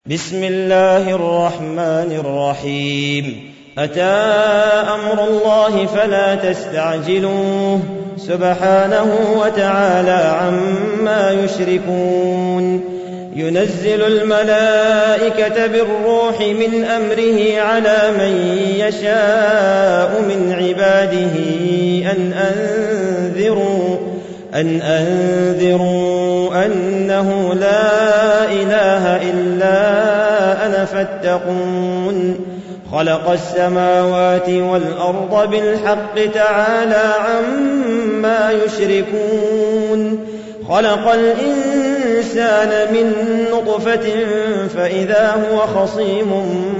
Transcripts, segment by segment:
بسم الله الرحمن الرحيم. أتى أمر الله فلا تستعجلوه سبحانه وتعالى عما يشركون. ينزل الملائكة بالروح من أمره على من يشاء من عباده أن أنذروا أنه لا إله إلا أنا فاتقون. خلق السماوات والأرض بالحق تعالى عما يشركون. خلق الإنسان من نطفة فإذا هو خصيم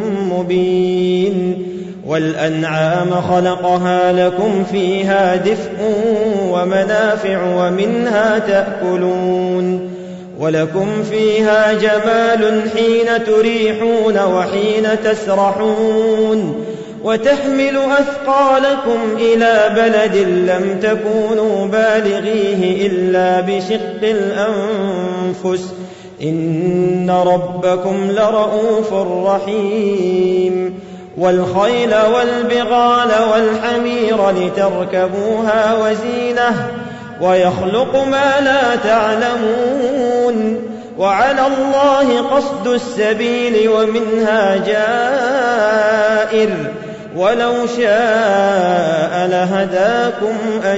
مبين. والأنعام خلقها لكم فيها دفء ومنافع ومنها تأكلون. ولكم فيها جمال حين تريحون وحين تسرحون. وتحمل أثقالكم إلى بلد لم تكونوا بالغيه إلا بشق الأنفس إن ربكم لرؤوف رحيم. والخيل والبغال والحمير لتركبوها وزينة ويخلق ما لا تعلمون. وعلى الله قصد السبيل ومنها جائر ولو شاء لهداكم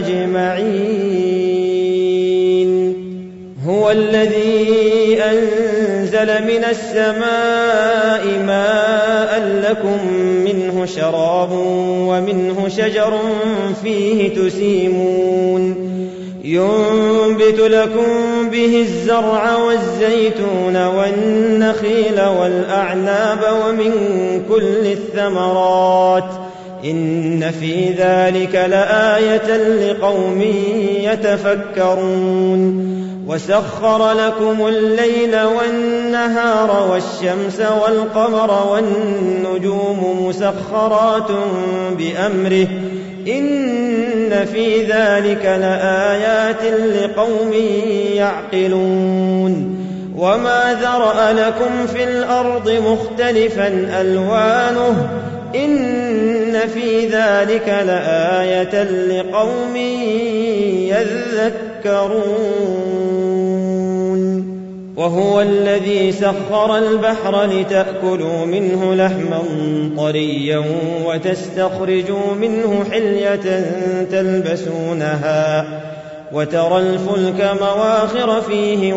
أجمعين. هو الذي أنزل من السماء ماء لكم منه شراب ومنه شجر فيه تسيمون. ينبت لكم به الزرع والزيتون والنخيل والأعناب ومن كل الثمرات إن في ذلك لآية لقوم يتفكرون. وسخر لكم الليل والنهار والشمس والقمر والنجوم مسخرات بأمره إن في ذلك لآيات لقوم يعقلون. وما ذرأ لكم في الأرض مختلفا ألوانه إن في ذلك لآية لقوم يذكرون. وهو الذي سخر البحر لتأكلوا منه لحما طريا وتستخرجوا منه حلية تلبسونها وترى الفلك مواخر فيه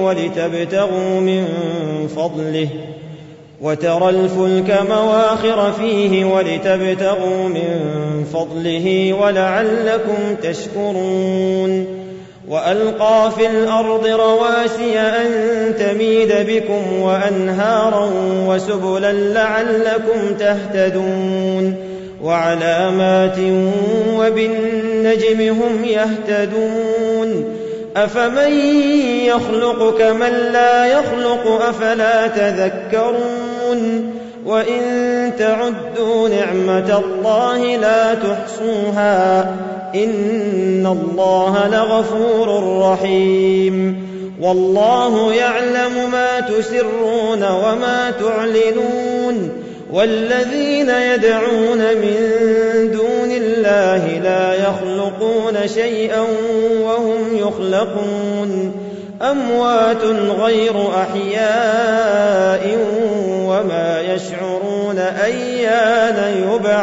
ولتبتغوا من فضله ولعلكم تشكرون. وألقى في الأرض رواسي أن تميد بكم وأنهارا وسبلا لعلكم تهتدون. وعلامات وبالنجم هم يهتدون. أفمن يخلق كمن لا يخلق أفلا تذكرون. وإن تعدوا نعمة الله لا تحصوها إن الله لغفور رحيم. والله يعلم ما تسرون وما تعلنون. والذين يدعون من دون الله لا يخلقون شيئا وهم يخلقون. أموات غير أحياء وما يشعرون أيان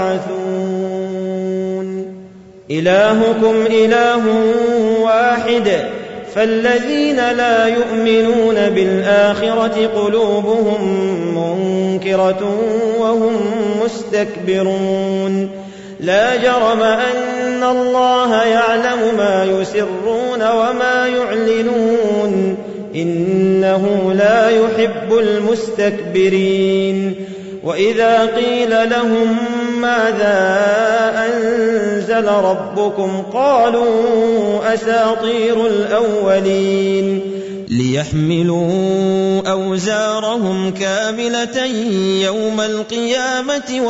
يبعثون. إلهكم إله واحد فالذين لا يؤمنون بالآخرة قلوبهم منكرة وهم مستكبرون. لا جرم أن الله يعلم ما يسرون وما يعلنون إنه لا يحب المستكبرين. وإذا قيل لهم ماذا أنزل ربكم قالوا أساطير الأولين. ليحملوا أوزارهم كاملة يوم القيامة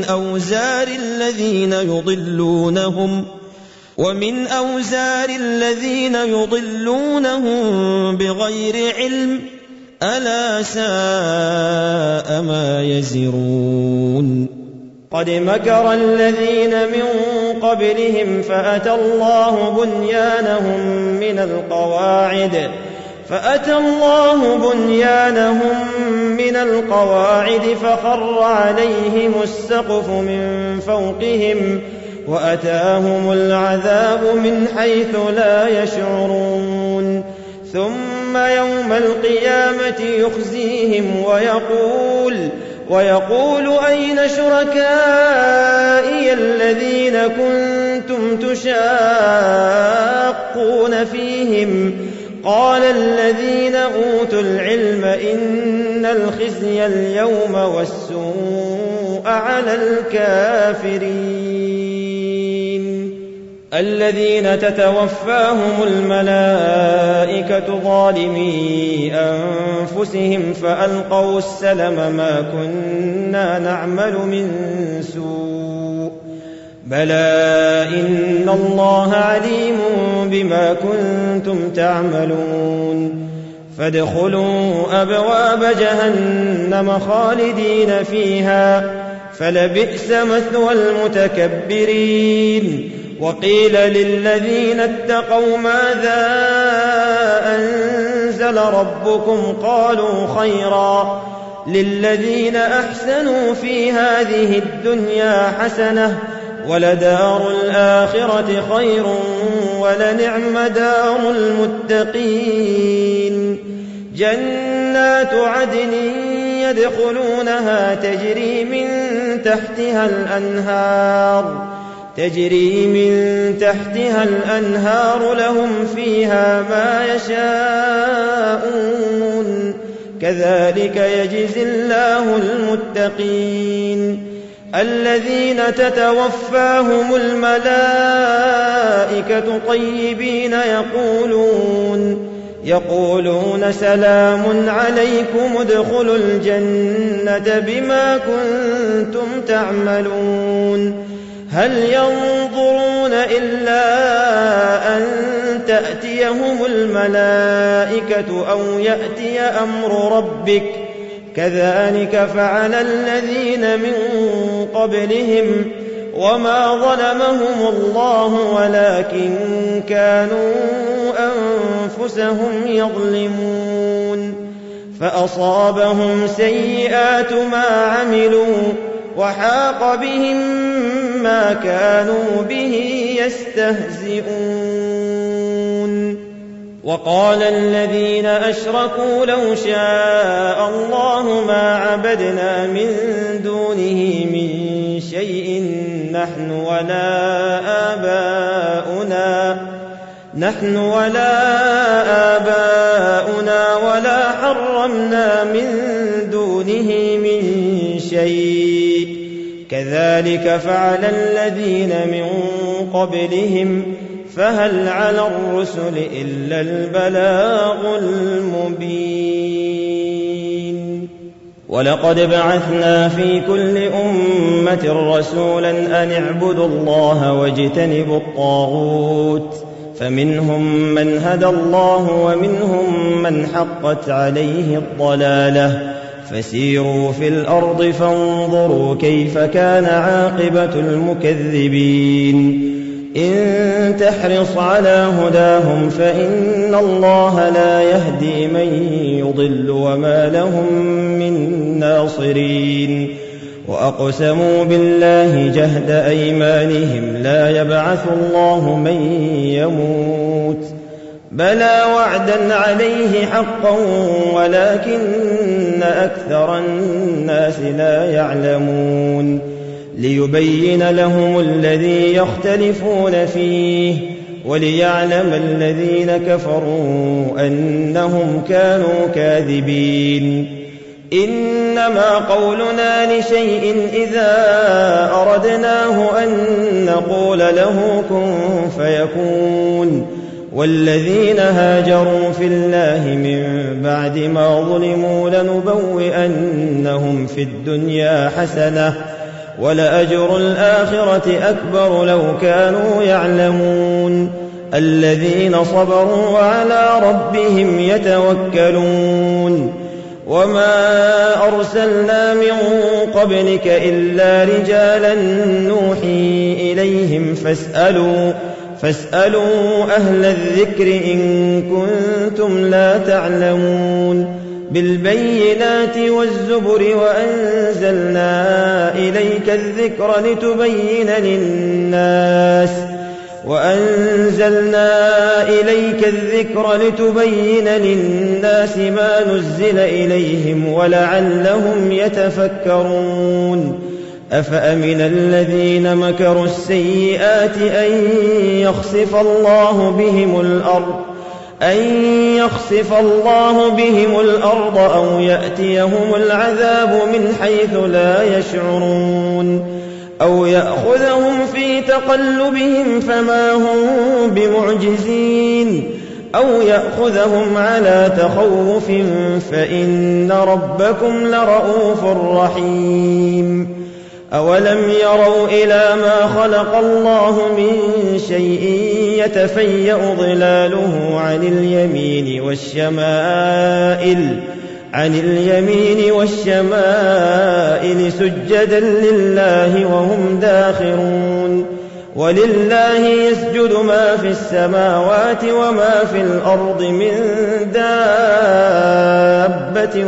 ومن أوزار الذين يضلونهم بغير علم ألا ساء ما يزرون قد مكر الذين من قبلهم فأتى الله بنيانهم من القواعد فخر عليهم السقف من فوقهم وأتاهم العذاب من حيث لا يشعرون ثم يوم القيامة يخزيهم ويقول أين شركائي الذين كنتم تشاقون فيهم قال الذين أوتوا العلم إن الخزي اليوم والسوء على الكافرين الذين تتوفاهم الملائكة ظالمي أنفسهم فألقوا السلم ما كنا نعمل من سوء بلى إن الله عليم بما كنتم تعملون فادخلوا أبواب جهنم خالدين فيها فلبئس مثوى المتكبرين وقيل للذين اتقوا ماذا أنزل ربكم قالوا خيرا للذين أحسنوا في هذه الدنيا حسنة ولدار الآخرة خير ولنعم دار المتقين جنات عدن يدخلونها تجري من تحتها الأنهار لهم فيها ما يشاءون كذلك يجزي الله المتقين الذين تتوفاهم الملائكة طيبين يقولون سلام عليكم ادخلوا الجنة بما كنتم تعملون هل ينظرون إلا أن تأتيهم الملائكة أو يأتي أمر ربك كذلك فعل الذين من قبلهم وما ظلمهم الله ولكن كانوا أنفسهم يظلمون فأصابهم سيئات ما عملوا وحاق بهم ما كانوا به يستهزئون وقال الذين أشركوا لو شاء الله ما عبدنا من دونه من شيء نحن ولا آباؤنا ولا حرمنا من دونه من شيء كذلك فعل الذين من قبلهم فهل على الرسل إلا البلاغ المبين ولقد بعثنا في كل أمة رسولا أن اعبدوا الله واجتنبوا الطاغوت فمنهم من هدى الله ومنهم من حقت عليه الضلالة فسيروا في الأرض فانظروا كيف كان عاقبة المكذبين إن تحرص على هداهم فإن الله لا يهدي من يضل وما لهم من ناصرين وأقسموا بالله جهد أيمانهم لا يبعث الله من يموت بلى وعدا عليه حقا ولكن أكثر الناس لا يعلمون ليبين لهم الذي يختلفون فيه وليعلم الذين كفروا أنهم كانوا كاذبين إنما قولنا لشيء إذا أردناه أن نقول له كن فيكون والذين هاجروا في الله من بعد ما ظلموا لنبوئنهم في الدنيا حسنة ولأجر الآخرة أكبر لو كانوا يعلمون الذين صبروا وعلى ربهم يتوكلون وما أرسلنا من قبلك إلا رجالا نوحي إليهم فاسألوا أهل الذكر إن كنتم لا تعلمون بالبينات والزبر وأنزلنا إليك الذكر لتبين للناس ما نزل إليهم ولعلهم يتفكرون أفأمن الذين مكروا السيئات أن يخسف الله بهم الأرض أو يأتيهم العذاب من حيث لا يشعرون أو يأخذهم في تقلبهم فما هم بمعجزين أو يأخذهم على تخوف فإن ربكم لرؤوف رحيم أولم يروا إلى ما خلق الله من شيء يتفيأ ظلاله عن اليمين والشمائل سجدا لله وهم داخرون ولله يسجد ما في السماوات وما في الأرض من دابة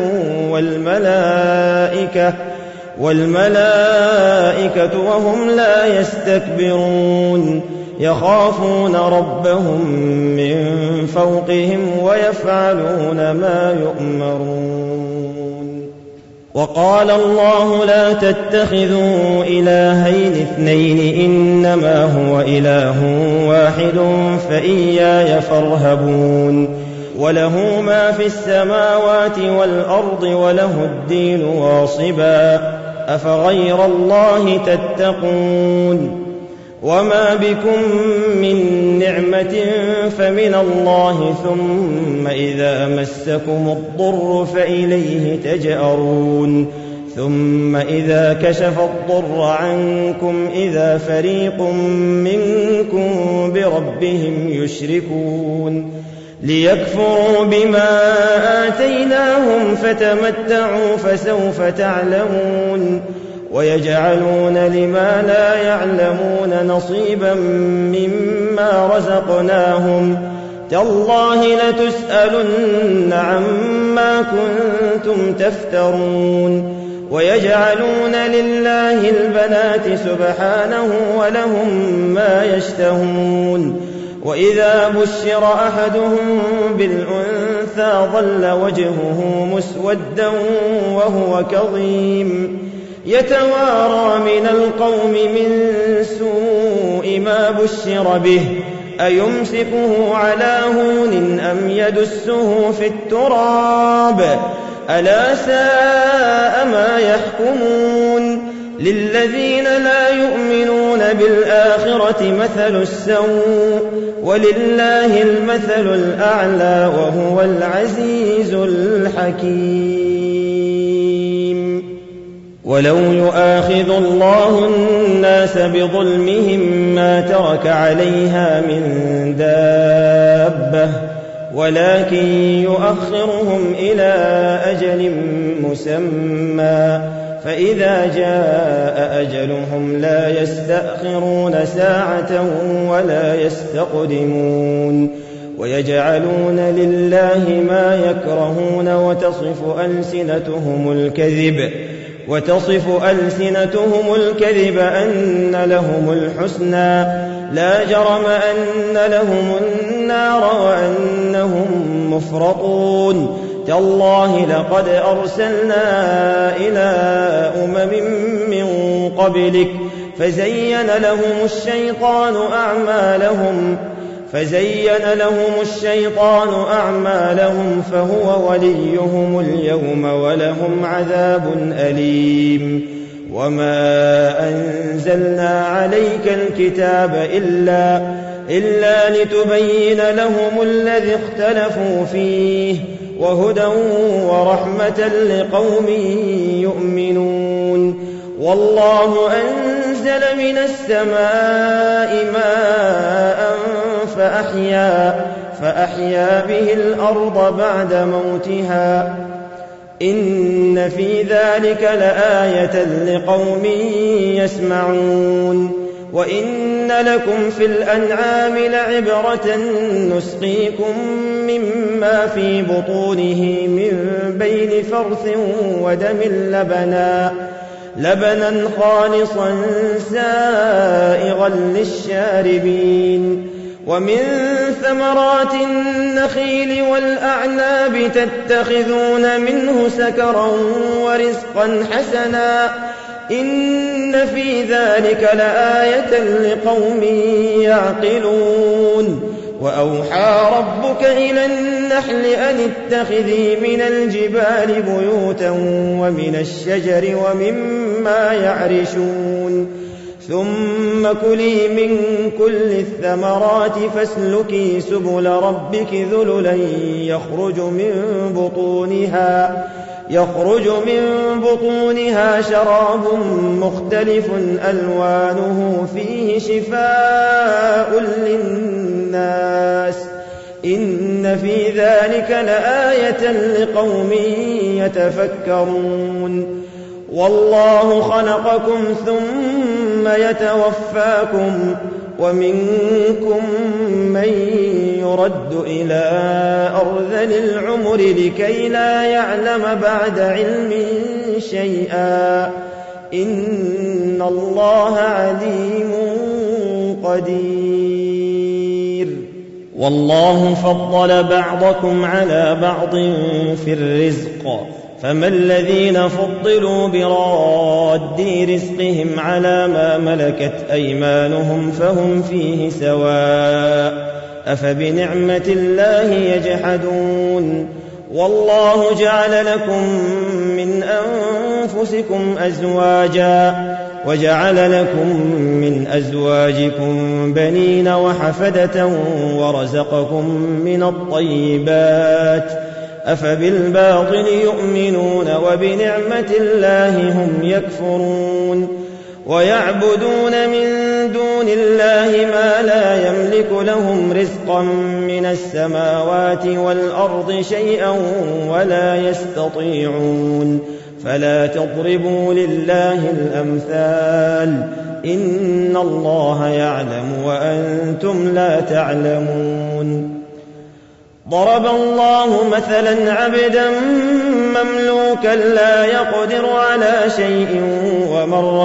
والملائكة وهم لا يستكبرون يخافون ربهم من فوقهم ويفعلون ما يؤمرون وقال الله لا تتخذوا إلهين اثنين إنما هو إله واحد فإياي فارهبون وله ما في السماوات والأرض وله الدين واصبا أفغير الله تتقون وما بكم من نعمة فمن الله ثم إذا مسكم الضر فإليه تجأرون ثم إذا كشف الضر عنكم إذا فريق منكم بربهم يشركون ليكفروا بما آتيناهم فتمتعوا فسوف تعلمون ويجعلون لما لا يعلمون نصيبا مما رزقناهم تالله لتسألن عما كنتم تفترون ويجعلون لله البنات سبحانه ولهم ما يشتهون وإذا بشر أحدهم بالأنثى ظل وجهه مسودا وهو كظيم يتوارى من القوم من سوء ما بشر به أيمسكه على هون أم يدسه في التراب ألا ساء ما يحكمون للذين لا يؤمنون بالآخرة مثل السوء ولله المثل الأعلى وهو العزيز الحكيم ولو يؤاخذ الله الناس بظلمهم ما ترك عليها من دابة ولكن يؤخرهم إلى أجل مسمى فإذا جاء أجلهم لا يستأخرون ساعة ولا يستقدمون ويجعلون لله ما يكرهون وتصف ألسنتهم الكذب أن لهم الحسنى لا جرم أن لهم النار وأنهم مفرطون تالله لقد أرسلنا إلى من قبلك فزين لهم الشيطان أعمالهم فهو وليهم اليوم ولهم عذاب أليم وما أنزلنا عليك الكتاب إلا لتبين لهم الذي اختلفوا فيه وهدى ورحمة لقوم يؤمنون والله أنزل من السماء ماء فأحيا به الأرض بعد موتها إن في ذلك لآية لقوم يسمعون وإن لكم في الأنعام لعبرة نسقيكم مما في بطونه من بين فرث ودم لبنا خالصا سائغا للشاربين ومن ثمرات النخيل والأعناب تتخذون منه سكرا ورزقا حسنا إن في ذلك لآية لقوم يعقلون وأوحى ربك إلى النحل أن اتخذي من الجبال بيوتا ومن الشجر ومما يعرشون ثم كلي من كل الثمرات فاسلكي سبل ربك ذللا يخرج من بطونها شراب مختلف ألوانه فيه شفاء للناس إن في ذلك لآية لقوم يتفكرون والله خلقكم ثم يتوفاكم ومنكم من يرد إلى أرذل العمر لكي لا يعلم بعد علم شيئا إن الله عليم قدير والله فضل بعضكم على بعض في الرزق فما الذين فضلوا براد رزقهم على ما ملكت أيمانهم فهم فيه سواء أفبنعمة الله يجحدون والله جعل لكم من أنفسكم أزواجا وجعل لكم من أزواجكم بنين وحفدة ورزقكم من الطيبات أفبالباطل يؤمنون وبنعمة الله هم يكفرون ويعبدون من دون الله ما لا يملك لهم رزقا من السماوات والأرض شيئا ولا يستطيعون فلا تضربوا لله الأمثال إن الله يعلم وأنتم لا تعلمون ضرب الله مثلا عبدا مملوكا لا يقدر على شيء ومن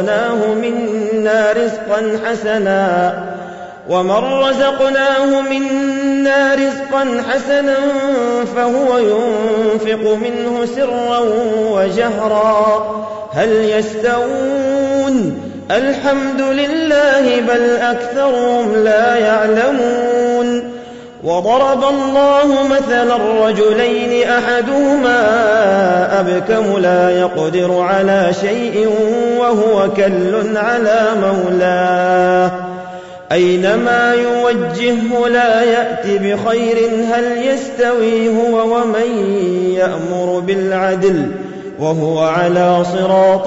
رزقناه منا رزقا حسنا فهو ينفق منه سرا وجهرا هل يستوون الحمد لله بل أكثرهم لا يعلمون وضرب الله مثلا رجلين أحدهما أبكم لا يقدر على شيء وهو كل على مولاه أينما يوجهه لا يأت بخير هل يستوي هو ومن يأمر بالعدل وهو على صراط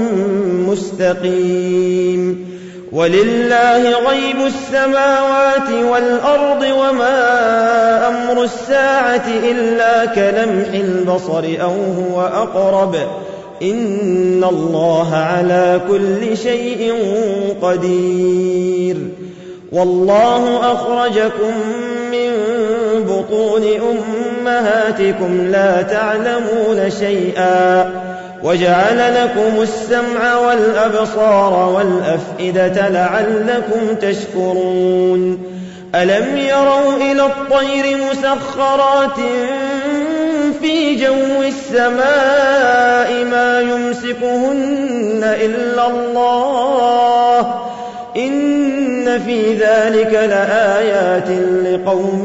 مستقيم ولله غيب السماوات والأرض وما أمر الساعة إلا كلمح البصر أو هو أقرب إن الله على كل شيء قدير والله أخرجكم من بطون أمهاتكم لا تعلمون شيئا وجعل لكم السمع والأبصار والأفئدة لعلكم تشكرون ألم يروا إلى الطير مسخرات في جو السماء ما يمسكهن إلا الله إن في ذلك لآيات لقوم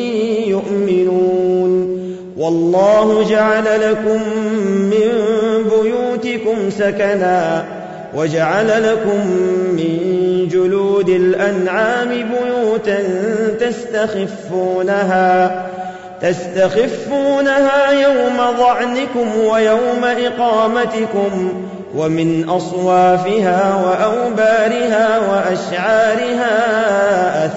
يؤمنون والله جعل لكم من بيوتكم سكنا وجعل لكم من جلود الأنعام بيوتا تستخفونها يوم ظعنكم ويوم إقامتكم ومن أصوافها وأوبارها وأشعارها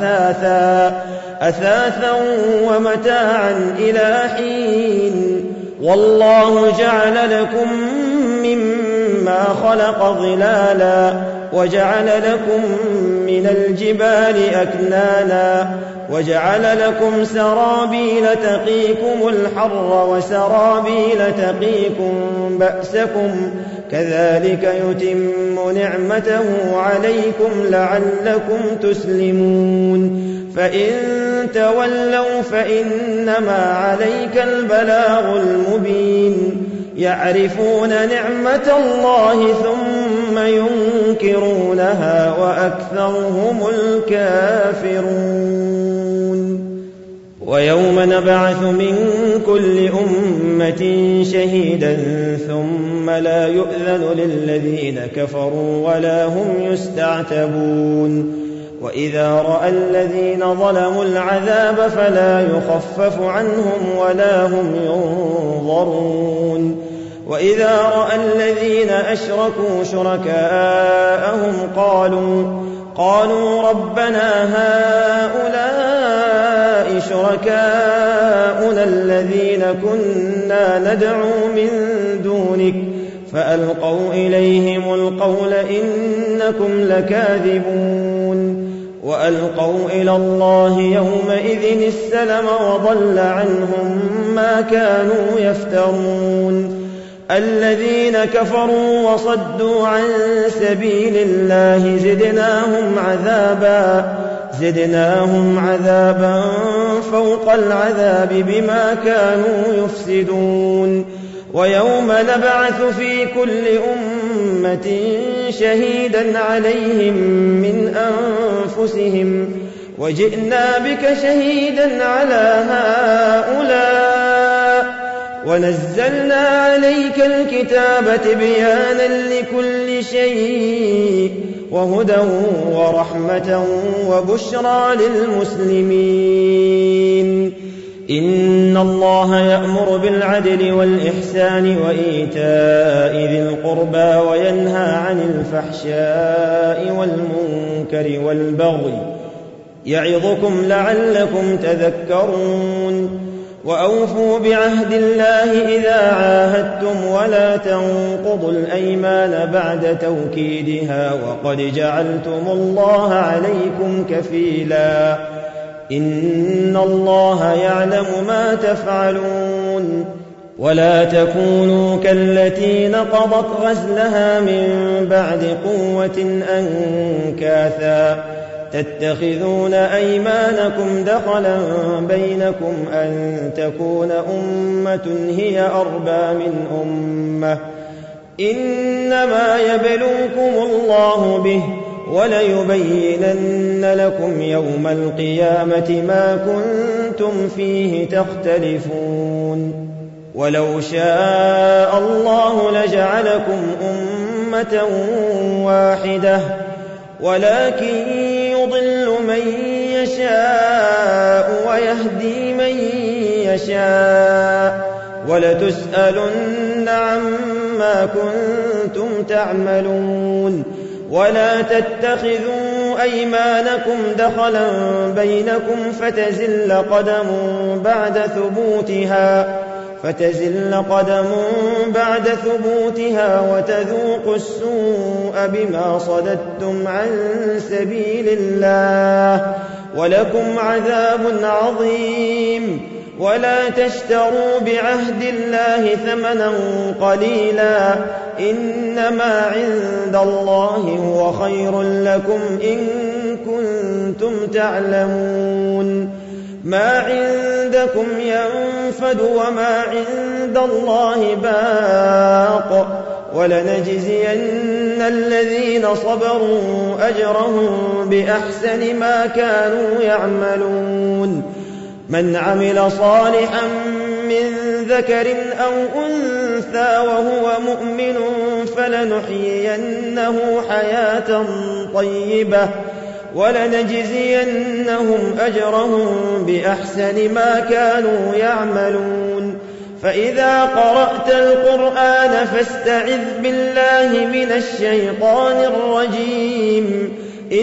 أثاثا ومتاعا إلى حين والله جعل لكم مما خلق ظلالا وجعل لكم من الجبال أكنانا وجعل لكم سرابيل تقيكم الحر وسرابيل تقيكم بأسكم كذلك يتم نعمته عليكم لعلكم تسلمون فإن تولوا فإنما عليك البلاغ المبين يعرفون نعمة الله ثم ينكرونها وأكثرهم الكافرون ويوم نبعث من كل أمة شهيدا ثم لا يؤذن للذين كفروا ولا هم يستعتبون وإذا رأى الذين ظلموا العذاب فلا يخفف عنهم ولا هم ينظرون وإذا رأى الذين أشركوا شركاءهم قالوا ربنا هؤلاء شركاؤنا الذين كنا ندعو من دونك فألقوا إليهم القول إنكم لكاذبون وألقوا إلى الله يومئذ السلم وضل عنهم ما كانوا يفترون الذين كفروا وصدوا عن سبيل الله زدناهم عذابا فوق العذاب بما كانوا يفسدون ويوم نبعث في كل أمة شهيدا عليهم من أنفسهم وجئنا بك شهيدا على هؤلاء ونزلنا عليك الكتاب تبيانا لكل شيء وهدى ورحمة وبشرى للمسلمين إن الله يأمر بالعدل والإحسان وإيتاء ذي القربى وينهى عن الفحشاء والمنكر والبغي يعظكم لعلكم تذكرون وأوفوا بعهد الله إذا عاهدتم ولا تنقضوا الأيمان بعد توكيدها وقد جعلتم الله عليكم كفيلا إن الله يعلم ما تفعلون ولا تكونوا كالتي نقضت غزلها من بعد قوة أنكاثا تتخذون أيمانكم دخلا بينكم أن تكون أمة هي أربى من أمة إنما يبلوكم الله به وليبينن لكم يوم القيامة ما كنتم فيه تختلفون ولو شاء الله لجعلكم أمة واحدة ولكن يضل من يشاء ويهدي من يشاء ولتسألن عما كنتم تعملون ولا تتخذوا أيمانكم دخلا بينكم فتزل قدم بعد ثبوتها وتذوقوا السوء بما صددتم عن سبيل الله ولكم عذاب عظيم ولا تشتروا بعهد الله ثمنا قليلا إنما عند الله هو خير لكم إن كنتم تعلمون ما عندكم ينفد وما عند الله باق ولنجزين الذين صبروا أجرهم بأحسن ما كانوا يعملون من عمل صالحا من ذكر أو أنثى وهو مؤمن فلنحيينه حياة طيبة ولنجزينهم أجرهم بأحسن ما كانوا يعملون فإذا قرأت القرآن فاستعذ بالله من الشيطان الرجيم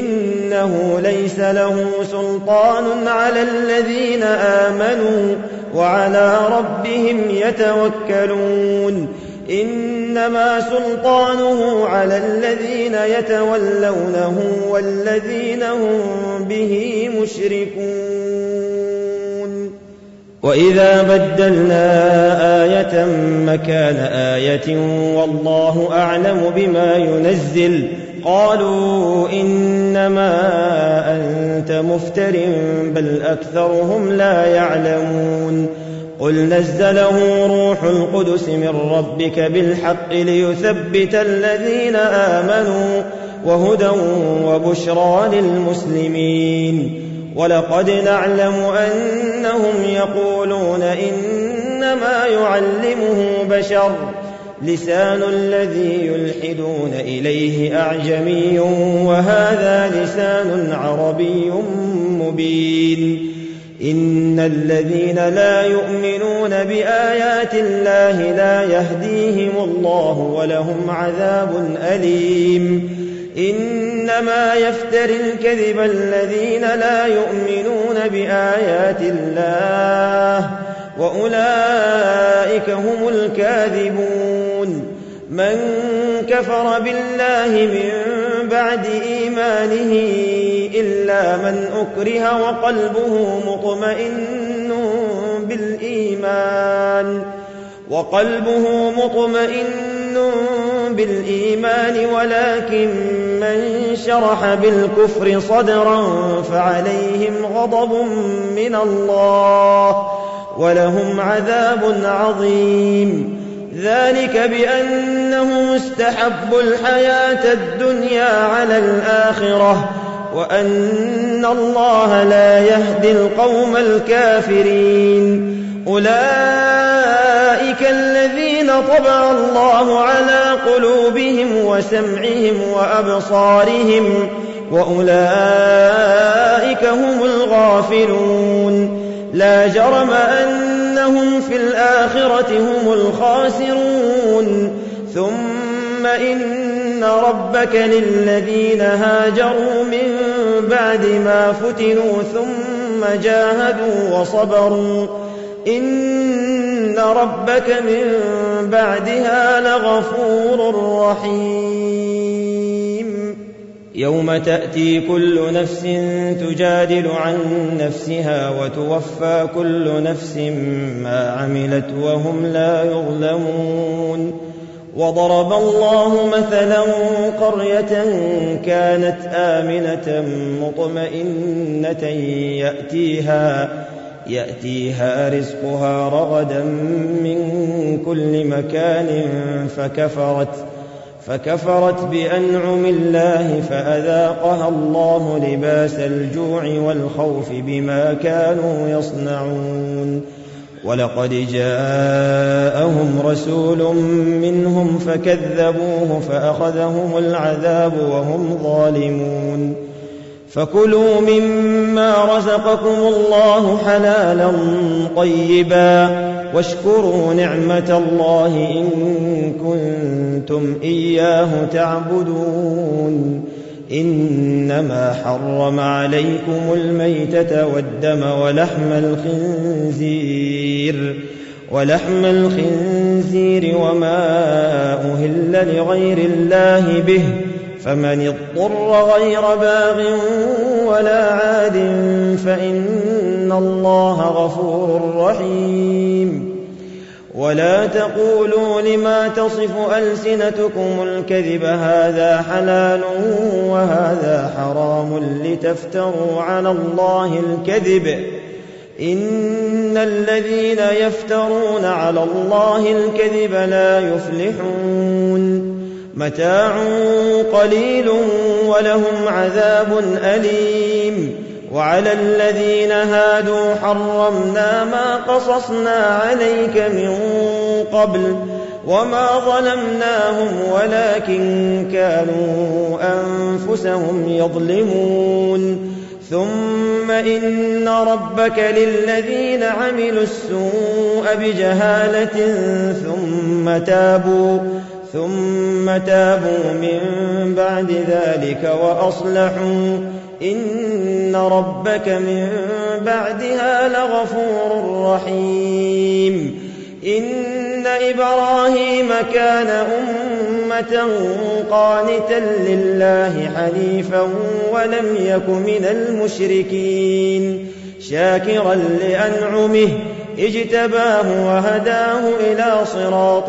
إنه ليس له سلطان على الذين آمنوا وعلى ربهم يتوكلون إنما سلطانه على الذين يتولونه والذين هم به مشركون وإذا بدلنا آية مكان آية والله أعلم بما ينزل قالوا إنما أنت مفتر بل أكثرهم لا يعلمون قل نزله روح القدس من ربك بالحق ليثبت الذين آمنوا وهدى وبشرى للمسلمين ولقد نعلم أنهم يقولون إنما يعلمه بشر لسان الذي يلحدون إليه أعجمي وهذا لسان عربي مبين إن الذين لا يؤمنون بآيات الله لا يهديهم الله ولهم عذاب أليم إنما يفتر الكذب الذين لا يؤمنون بآيات الله وأولئك هم الكاذبون من كفر بالله من بعد إيمانه إلا من أكره وقلبه مطمئن بالإيمان ولكن من شرح بالكفر صدرا فعليهم غضب من الله ولهم عذاب عظيم ذلك بأنهم استحبوا الحياة الدنيا على الآخرة وأن الله لا يهدي القوم الكافرين أولئك الذين طبع الله على قلوبهم وسمعهم وأبصارهم وأولئك هم الغافلون لا جرم أنهم في الآخرة هم الخاسرون ثم إن ربك للذين هاجروا من بعد ما فتنوا ثم جاهدوا وصبروا إن ربك من بعدها لغفور رحيم يوم تأتي كل نفس تجادل عن نفسها وتوفى كل نفس ما عملت وهم لا يظلمون وضرب الله مثلا قرية كانت آمنة مطمئنة يأتيها رزقها رغدا من كل مكان فكفرت بأنعم الله فأذاقها الله لباس الجوع والخوف بما كانوا يصنعون ولقد جاءهم رسول منهم فكذبوه فأخذهم العذاب وهم ظالمون فكلوا مما رزقكم الله حلالا طيبا واشكروا نعمة الله إن كنتم إياه تعبدون إنما حرم عليكم الميتة والدم ولحم الخنزير وما أهل لغير الله به فمن اضطر غير باغ ولا عاد فإن الله غفور رحيم ولا تقولوا لما تصف ألسنتكم الكذب هذا حلال وهذا حرام لتفتروا على الله الكذب إن الذين يفترون على الله الكذب لا يفلحون متاع قليل ولهم عذاب أليم وعلى الذين هادوا حرمنا ما قصصنا عليك من قبل وما ظلمناهم ولكن كانوا أنفسهم يظلمون ثم إن ربك للذين عملوا السوء بجهالة ثم تابوا من بعد ذلك وأصلحوا إن ربك من بعدها لغفور رحيم إن إبراهيم كان أمة قانتا لله حنيفا ولم يك من المشركين شاكرا لأنعمه اجتباه وهداه إلى صراط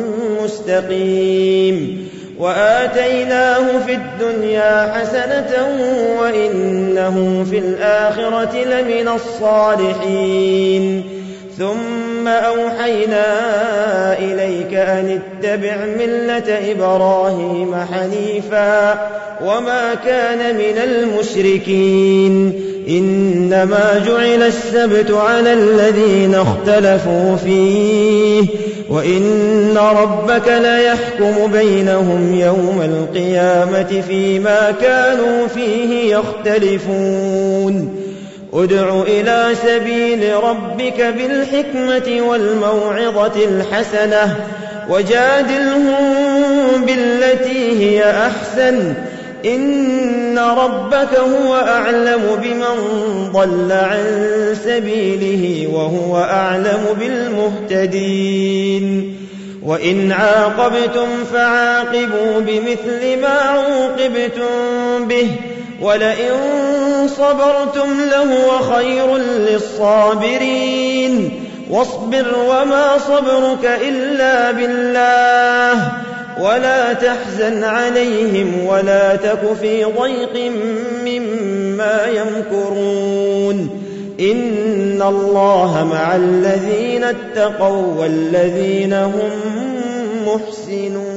مستقيم وآتيناه في الدنيا حسنة وإنه في الآخرة لمن الصالحين ثم أوحينا إليك أن اتبع ملة إبراهيم حنيفا وما كان من المشركين إنما جعل السبت على الذين اختلفوا فيه وإن ربك ليحكم بينهم يوم القيامة فيما كانوا فيه يختلفون ادع إلى سبيل ربك بالحكمة والموعظة الحسنة وجادلهم بالتي هي أحسن إن ربك هو أعلم بمن ضل عن سبيله وهو أعلم بالمهتدين وإن عاقبتم فعاقبوا بمثل ما عوقبتم به ولئن صبرتم لهو خير للصابرين واصبر وما صبرك إلا بالله ولا تحزن عليهم ولا تك في ضيق مما يمكرون إن الله مع الذين اتقوا والذين هم محسنون